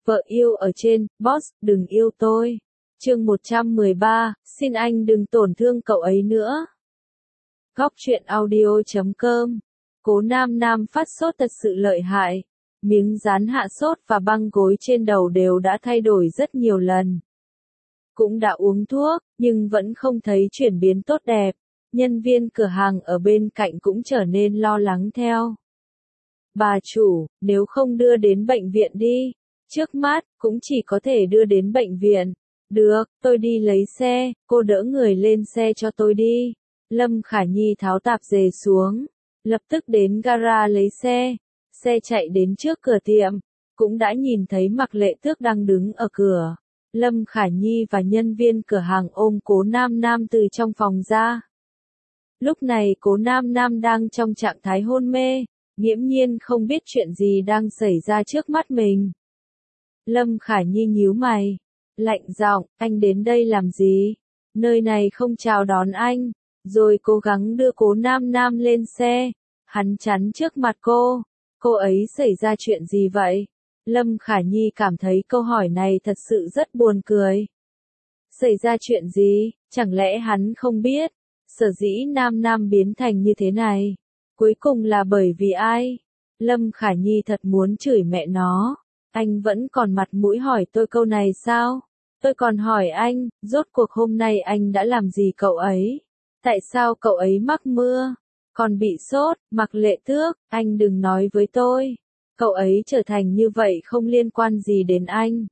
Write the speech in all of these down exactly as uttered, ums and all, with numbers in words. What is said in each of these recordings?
Vợ yêu ở trên, boss, đừng yêu tôi. Chương một trăm mười ba, xin anh đừng tổn thương cậu ấy nữa. Góc truyện audio chấm com. Cố Nam Nam phát sốt thật sự lợi hại. Miếng dán hạ sốt và băng gối trên đầu đều đã thay đổi rất nhiều lần. Cũng đã uống thuốc, nhưng vẫn không thấy chuyển biến tốt đẹp. Nhân viên cửa hàng ở bên cạnh cũng trở nên lo lắng theo. Bà chủ, nếu không đưa đến bệnh viện đi. Trước mắt, cũng chỉ có thể đưa đến bệnh viện. Được, tôi đi lấy xe, cô đỡ người lên xe cho tôi đi. Lâm Khả Nhi tháo tạp dề xuống, lập tức đến gara lấy xe. Xe chạy đến trước cửa tiệm, cũng đã nhìn thấy Mạc Lệ Tước đang đứng ở cửa. Lâm Khả Nhi và nhân viên cửa hàng ôm Cố Nam Nam từ trong phòng ra. Lúc này Cố Nam Nam đang trong trạng thái hôn mê, nghiễm nhiên không biết chuyện gì đang xảy ra trước mắt mình. Lâm Khả Nhi nhíu mày, lạnh giọng, anh đến đây làm gì? Nơi này không chào đón anh. Rồi cố gắng đưa Cố Nam Nam lên xe. Hắn chắn trước mặt cô. Cô ấy xảy ra chuyện gì vậy? Lâm Khả Nhi cảm thấy câu hỏi này thật sự rất buồn cười. Xảy ra chuyện gì? Chẳng lẽ hắn không biết? Sở dĩ Nam Nam biến thành như thế này. Cuối cùng là bởi vì ai? Lâm Khả Nhi thật muốn chửi mẹ nó. Anh vẫn còn mặt mũi hỏi tôi câu này sao? Tôi còn hỏi anh, rốt cuộc hôm nay anh đã làm gì cậu ấy? Tại sao cậu ấy mắc mưa? Còn bị sốt, Mạc Lệ Tước, anh đừng nói với tôi. Cậu ấy trở thành như vậy không liên quan gì đến anh.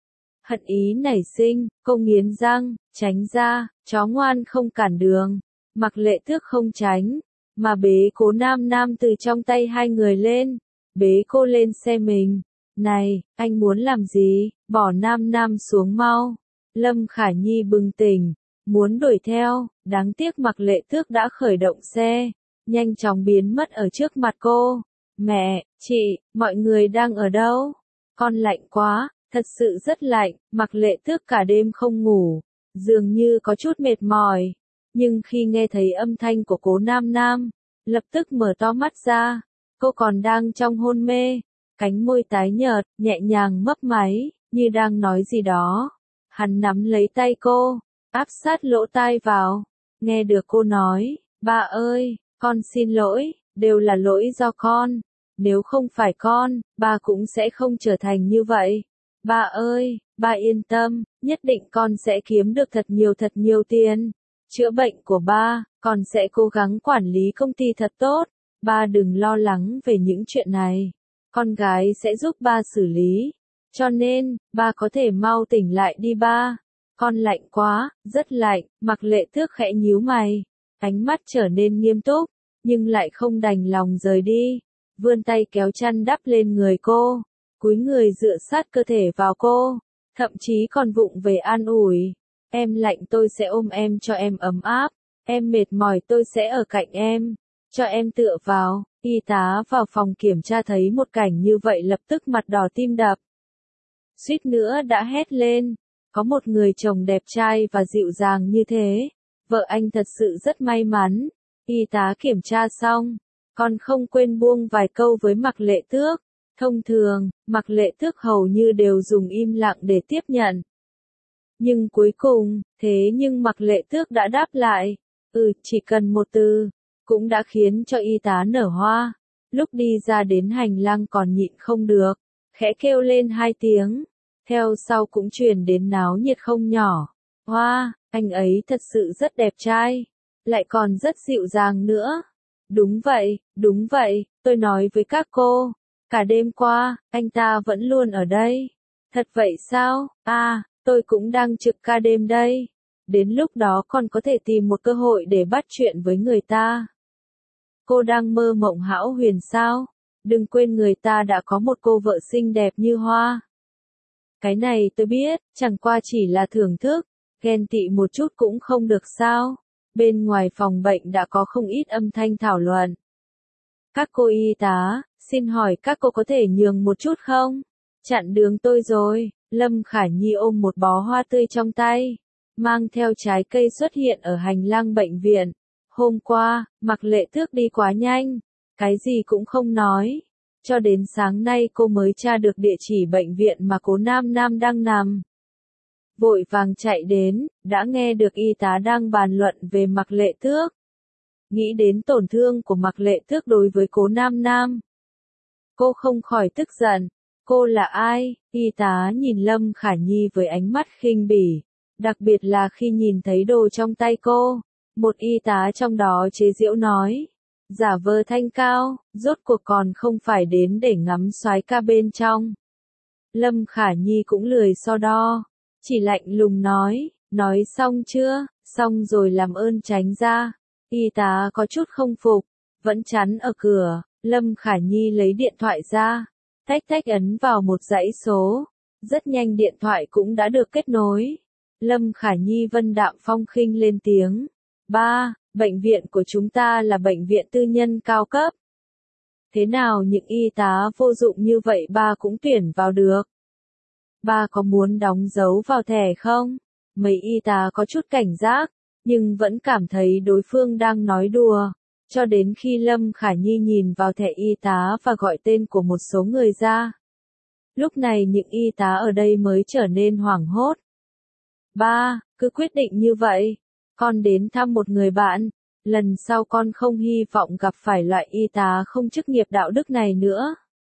Hận ý nảy sinh, cô nghiến răng, tránh ra, chó ngoan không cản đường. Mạc Lệ Tước không tránh, mà bế Cố Nam Nam từ trong tay hai người lên, bế cô lên xe mình. Này, anh muốn làm gì? Bỏ Nam Nam xuống mau. Lâm Khả Nhi bừng tỉnh, muốn đuổi theo, đáng tiếc Mạc Lệ Tước đã khởi động xe, nhanh chóng biến mất ở trước mặt cô. Mẹ, chị, mọi người đang ở đâu? Con lạnh quá, thật sự rất lạnh. Mạc Lệ Tước cả đêm không ngủ, dường như có chút mệt mỏi. Nhưng khi nghe thấy âm thanh của Cố Nam Nam, lập tức mở to mắt ra. Cô còn đang trong hôn mê, cánh môi tái nhợt, nhẹ nhàng mấp máy, như đang nói gì đó. Hắn nắm lấy tay cô, áp sát lỗ tai vào. Nghe được cô nói, ba ơi, con xin lỗi, đều là lỗi do con. Nếu không phải con, ba cũng sẽ không trở thành như vậy. Ba ơi, ba yên tâm, nhất định con sẽ kiếm được thật nhiều thật nhiều tiền. Chữa bệnh của ba, con sẽ cố gắng quản lý công ty thật tốt. Ba đừng lo lắng về những chuyện này. Con gái sẽ giúp ba xử lý. Cho nên, ba có thể mau tỉnh lại đi ba. Con lạnh quá, rất lạnh. Mạc Lệ Tước khẽ nhíu mày. Ánh mắt trở nên nghiêm túc, nhưng lại không đành lòng rời đi. Vươn tay kéo chăn đắp lên người cô. Cúi người dựa sát cơ thể vào cô. Thậm chí còn vụng về an ủi. Em lạnh tôi sẽ ôm em cho em ấm áp. Em mệt mỏi tôi sẽ ở cạnh em. Cho em tựa vào. Y tá vào phòng kiểm tra thấy một cảnh như vậy lập tức mặt đỏ tim đập. Suýt nữa đã hét lên. Có một người chồng đẹp trai và dịu dàng như thế. Vợ anh thật sự rất may mắn. Y tá kiểm tra xong, còn không quên buông vài câu với Mạc Lệ Tước. Thông thường, Mạc Lệ Tước hầu như đều dùng im lặng để tiếp nhận. Nhưng cuối cùng, thế nhưng Mạc Lệ Tước đã đáp lại. Ừ, chỉ cần một từ, cũng đã khiến cho y tá nở hoa. Lúc đi ra đến hành lang còn nhịn không được, khẽ kêu lên hai tiếng. Theo sau cũng truyền đến náo nhiệt không nhỏ. Hoa, anh ấy thật sự rất đẹp trai, lại còn rất dịu dàng nữa. Đúng vậy, đúng vậy, tôi nói với các cô, cả đêm qua, anh ta vẫn luôn ở đây. Thật vậy sao? À, tôi cũng đang trực ca đêm đây. Đến lúc đó còn có thể tìm một cơ hội để bắt chuyện với người ta. Cô đang mơ mộng hão huyền sao? Đừng quên người ta đã có một cô vợ xinh đẹp như Hoa. Cái này tôi biết, chẳng qua chỉ là thưởng thức, ghen tị một chút cũng không được sao. Bên ngoài phòng bệnh đã có không ít âm thanh thảo luận. Các cô y tá, xin hỏi các cô có thể nhường một chút không? Chặn đường tôi rồi. Lâm Khả Nhi ôm một bó hoa tươi trong tay, mang theo trái cây xuất hiện ở hành lang bệnh viện. Hôm qua, Mạc Lệ Tước đi quá nhanh, cái gì cũng không nói. Cho đến sáng nay cô mới tra được địa chỉ bệnh viện mà cố Nam Nam đang nằm. Vội vàng chạy đến, đã nghe được y tá đang bàn luận về Mạc Lệ Tước. Nghĩ đến tổn thương của Mạc Lệ Tước đối với cố Nam Nam. Cô không khỏi tức giận. Cô là ai? Y tá nhìn Lâm Khả Nhi với ánh mắt khinh bỉ. Đặc biệt là khi nhìn thấy đồ trong tay cô. Một y tá trong đó chế giễu nói. Giả vờ thanh cao, rốt cuộc còn không phải đến để ngắm soái ca bên trong. Lâm Khả Nhi cũng lười so đo. Chỉ lạnh lùng nói. Nói xong chưa? Xong rồi làm ơn tránh ra. Y tá có chút không phục. Vẫn chắn ở cửa. Lâm Khả Nhi lấy điện thoại ra. Tách tách ấn vào một dãy số. Rất nhanh điện thoại cũng đã được kết nối. Lâm Khả Nhi vân đạm phong khinh lên tiếng. Ba, bệnh viện của chúng ta là bệnh viện tư nhân cao cấp. Thế nào những y tá vô dụng như vậy ba cũng tuyển vào được? Ba có muốn đóng dấu vào thẻ không? Mấy y tá có chút cảnh giác, nhưng vẫn cảm thấy đối phương đang nói đùa. Cho đến khi Lâm Khả Nhi nhìn vào thẻ y tá và gọi tên của một số người ra. Lúc này những y tá ở đây mới trở nên hoảng hốt. Ba, cứ quyết định như vậy. Con đến thăm một người bạn. Lần sau con không hy vọng gặp phải loại y tá không chức nghiệp đạo đức này nữa.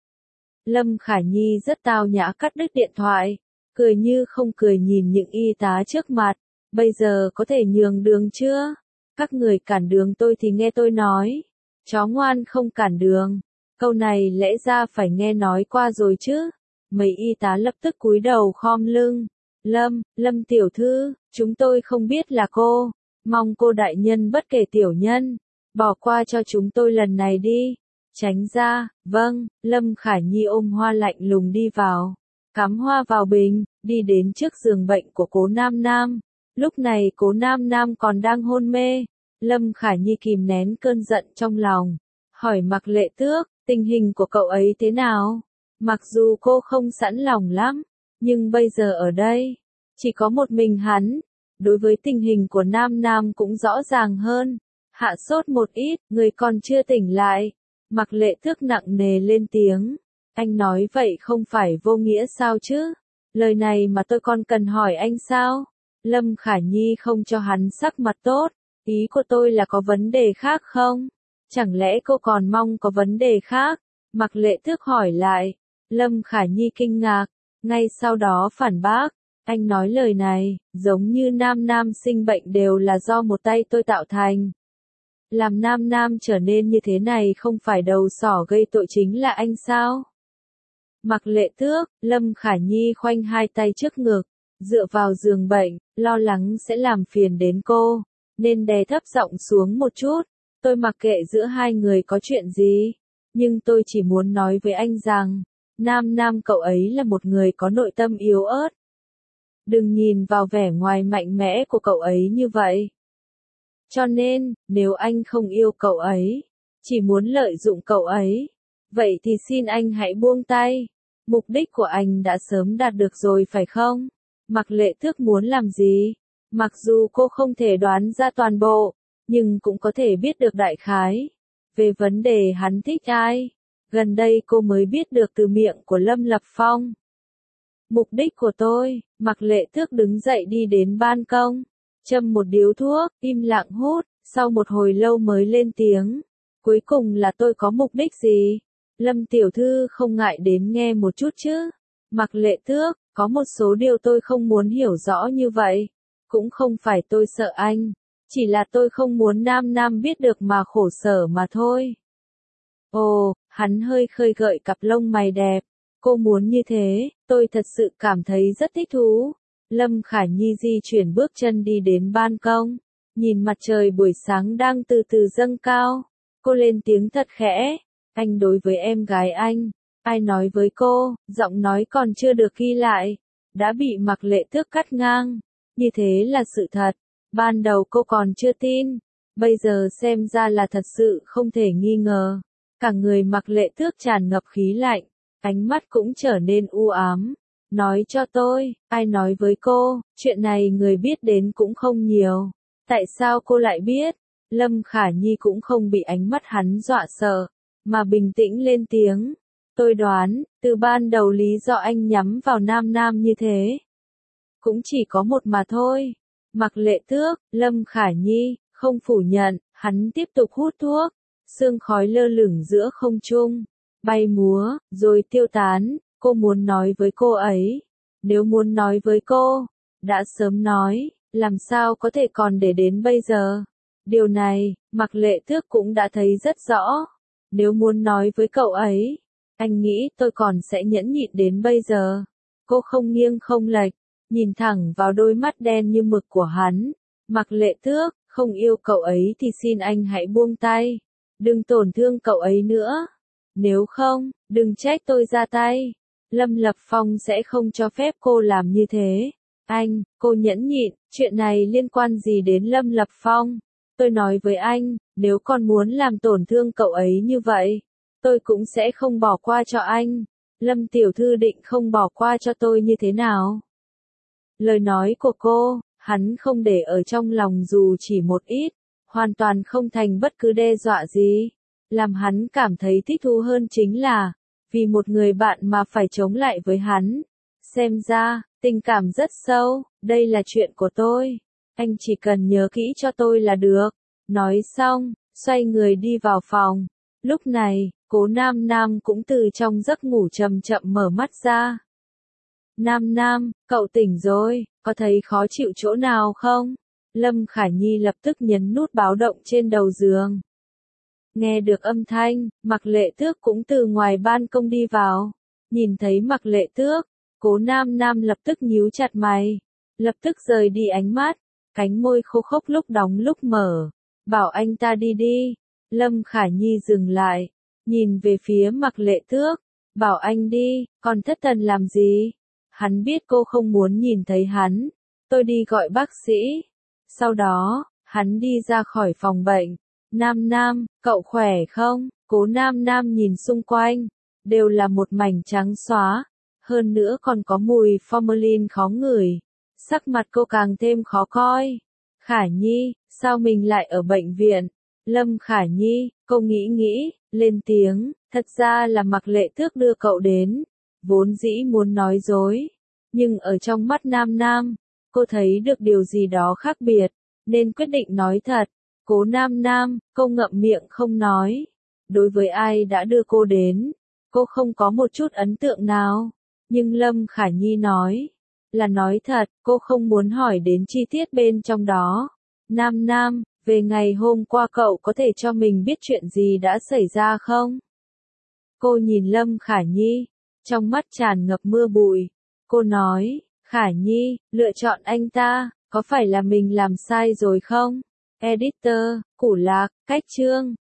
Lâm Khả Nhi rất tao nhã cắt đứt điện thoại. Cười như không cười nhìn những y tá trước mặt. Bây giờ có thể nhường đường chưa? Các người cản đường tôi thì nghe tôi nói. Chó ngoan không cản đường. Câu này lẽ ra phải nghe nói qua rồi chứ. Mấy y tá lập tức cúi đầu khom lưng. Lâm, Lâm tiểu thư, chúng tôi không biết là cô. Mong cô đại nhân bất kể tiểu nhân. Bỏ qua cho chúng tôi lần này đi. Tránh ra, vâng, Lâm Khả Nhi ôm hoa lạnh lùng đi vào. Cắm hoa vào bình, đi đến trước giường bệnh của cố Nam Nam. Lúc này cố Nam Nam còn đang hôn mê. Lâm Khả Nhi kìm nén cơn giận trong lòng. Hỏi Mạc Lệ Tước, tình hình của cậu ấy thế nào? Mặc dù cô không sẵn lòng lắm, nhưng bây giờ ở đây, chỉ có một mình hắn. Đối với tình hình của Nam Nam cũng rõ ràng hơn. Hạ sốt một ít, người còn chưa tỉnh lại. Mạc Lệ Tước nặng nề lên tiếng. Anh nói vậy không phải vô nghĩa sao chứ? Lời này mà tôi còn cần hỏi anh sao? Lâm Khả Nhi không cho hắn sắc mặt tốt. Ý của tôi là có vấn đề khác không? Chẳng lẽ cô còn mong có vấn đề khác? Mạc Lệ Tước hỏi lại. Lâm Khả Nhi kinh ngạc. Ngay sau đó phản bác. Anh nói lời này, giống như Nam Nam sinh bệnh đều là do một tay tôi tạo thành. Làm Nam Nam trở nên như thế này không phải đầu sỏ gây tội chính là anh sao? Mạc Lệ Tước, Lâm Khả Nhi khoanh hai tay trước ngực, dựa vào giường bệnh, lo lắng sẽ làm phiền đến cô, nên đè thấp giọng xuống một chút. Tôi mặc kệ giữa hai người có chuyện gì, nhưng tôi chỉ muốn nói với anh rằng, Nam Nam cậu ấy là một người có nội tâm yếu ớt. Đừng nhìn vào vẻ ngoài mạnh mẽ của cậu ấy như vậy. Cho nên, nếu anh không yêu cậu ấy, chỉ muốn lợi dụng cậu ấy, vậy thì xin anh hãy buông tay. Mục đích của anh đã sớm đạt được rồi phải không? Mạc Lệ Tước muốn làm gì? Mặc dù cô không thể đoán ra toàn bộ, nhưng cũng có thể biết được đại khái. Về vấn đề hắn thích ai, gần đây cô mới biết được từ miệng của Lâm Lập Phong. Mục đích của tôi, Mạc Lệ Tước đứng dậy đi đến ban công, châm một điếu thuốc, im lặng hút, sau một hồi lâu mới lên tiếng. Cuối cùng là tôi có mục đích gì? Lâm tiểu thư không ngại đến nghe một chút chứ? Mạc Lệ Tước, có một số điều tôi không muốn hiểu rõ như vậy. Cũng không phải tôi sợ anh, chỉ là tôi không muốn Nam Nam biết được mà khổ sở mà thôi. Ồ, hắn hơi khơi gợi cặp lông mày đẹp. Cô muốn như thế, tôi thật sự cảm thấy rất thích thú. Lâm Khả Nhi di chuyển bước chân đi đến ban công, nhìn mặt trời buổi sáng đang từ từ dâng cao. Cô lên tiếng thật khẽ, anh đối với em gái anh, ai nói với cô, giọng nói còn chưa được ghi lại, đã bị Mạc Lệ Tước cắt ngang. Như thế là sự thật, ban đầu cô còn chưa tin, bây giờ xem ra là thật sự không thể nghi ngờ. Cả người Mạc Lệ Tước tràn ngập khí lạnh, ánh mắt cũng trở nên u ám. Nói cho tôi, ai nói với cô, chuyện này người biết đến cũng không nhiều. Tại sao cô lại biết? Lâm Khả Nhi cũng không bị ánh mắt hắn dọa sợ, mà bình tĩnh lên tiếng. Tôi đoán, từ ban đầu lý do anh nhắm vào Nam Nam như thế cũng chỉ có một mà thôi. Mặc Lệ Tước, Lâm Khả Nhi, không phủ nhận, hắn tiếp tục hút thuốc, sương khói lơ lửng giữa không trung, bay múa, rồi tiêu tán. Cô muốn nói với cô ấy, nếu muốn nói với cô, đã sớm nói, làm sao có thể còn để đến bây giờ. Điều này, Mặc Lệ Tước cũng đã thấy rất rõ. Nếu muốn nói với cậu ấy, anh nghĩ tôi còn sẽ nhẫn nhịn đến bây giờ. Cô không nghiêng không lệch, nhìn thẳng vào đôi mắt đen như mực của hắn. Mặc Lệ Tước, không yêu cậu ấy thì xin anh hãy buông tay. Đừng tổn thương cậu ấy nữa. Nếu không, đừng trách tôi ra tay. Lâm Lập Phong sẽ không cho phép cô làm như thế. Anh, cô nhẫn nhịn, chuyện này liên quan gì đến Lâm Lập Phong? Tôi nói với anh, nếu con muốn làm tổn thương cậu ấy như vậy, tôi cũng sẽ không bỏ qua cho anh. Lâm tiểu thư định không bỏ qua cho tôi như thế nào? Lời nói của cô, hắn không để ở trong lòng dù chỉ một ít, hoàn toàn không thành bất cứ đe dọa gì. Làm hắn cảm thấy thích thú hơn chính là, vì một người bạn mà phải chống lại với hắn. Xem ra, tình cảm rất sâu, đây là chuyện của tôi. Anh chỉ cần nhớ kỹ cho tôi là được. Nói xong, xoay người đi vào phòng. Lúc này, Cố Nam Nam cũng từ trong giấc ngủ chậm chậm mở mắt ra. Nam Nam, cậu tỉnh rồi, có thấy khó chịu chỗ nào không? Lâm Khả Nhi lập tức nhấn nút báo động trên đầu giường. Nghe được âm thanh, Mặc Lệ Tước cũng từ ngoài ban công đi vào. Nhìn thấy Mặc Lệ Tước, Cố Nam Nam lập tức nhíu chặt mày, lập tức rời đi ánh mắt, cánh môi khô khốc lúc đóng lúc mở. Bảo anh ta đi đi. Lâm Khả Nhi dừng lại, nhìn về phía Mặc Lệ Tước, bảo anh đi, còn thất thần làm gì? Hắn biết cô không muốn nhìn thấy hắn. Tôi đi gọi bác sĩ. Sau đó, hắn đi ra khỏi phòng bệnh. Nam Nam, cậu khỏe không? Cố Nam Nam nhìn xung quanh, đều là một mảnh trắng xóa, hơn nữa còn có mùi formalin khó ngửi. Sắc mặt cô càng thêm khó coi. Khả Nhi, sao mình lại ở bệnh viện? Lâm Khả Nhi, cô nghĩ nghĩ, lên tiếng, thật ra là Mặc Lệ Tước đưa cậu đến, vốn dĩ muốn nói dối, nhưng ở trong mắt Nam Nam, cô thấy được điều gì đó khác biệt, nên quyết định nói thật. Cố Nam Nam, cô ngậm miệng không nói. Đối với ai đã đưa cô đến, cô không có một chút ấn tượng nào, nhưng Lâm Khả Nhi nói, là nói thật, cô không muốn hỏi đến chi tiết bên trong đó. Nam Nam, về ngày hôm qua cậu có thể cho mình biết chuyện gì đã xảy ra không? Cô nhìn Lâm Khả Nhi, trong mắt tràn ngập mưa bụi. Cô nói, Khả Nhi, lựa chọn anh ta, có phải là mình làm sai rồi không? Editor, Củ Lạc, Cách Chương.